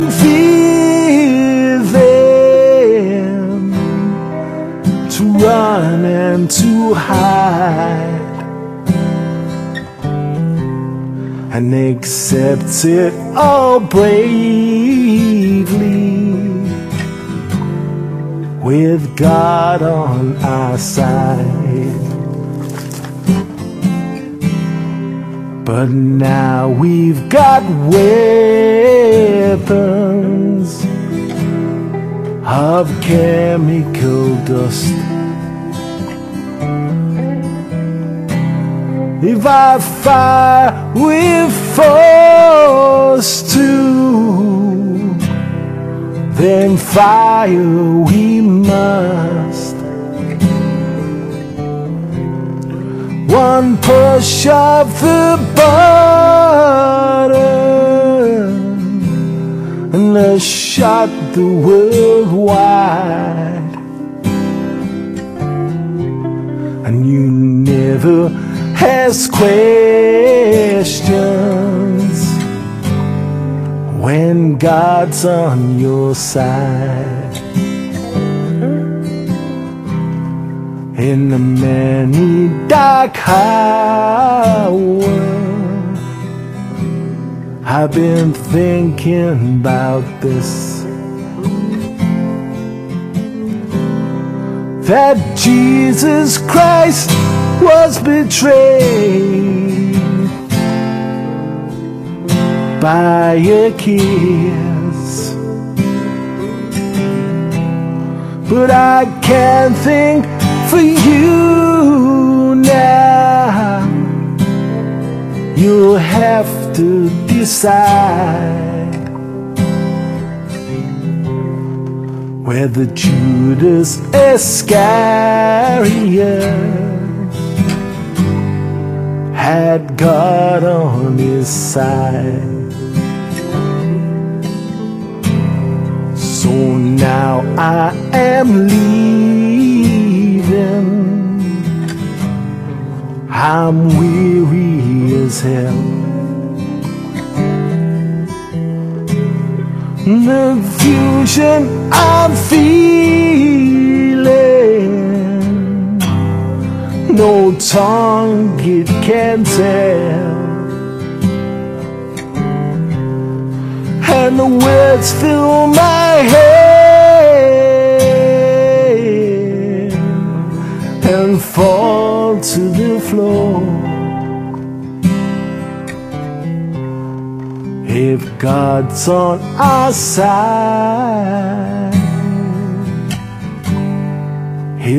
fear them, to run and to hide, and accept it all bravely, with God on our side. But now we've got weapons of chemical dust. If I fire, we're forced to, then fire we must. One push of the button, and let's shut the world wide. And you never ask questions when God's on your side. In the many dark hours, I've been thinking about this, that Jesus Christ was betrayed by a kiss. But I can't think for you now. You'll have to decide whether Judas Iscariot had God on his side. So now I am leaving, I'm weary as hell. The fusion I'm feeling, no tongue it can tell, and the words fill my head and fall to the floor. If God's on our side,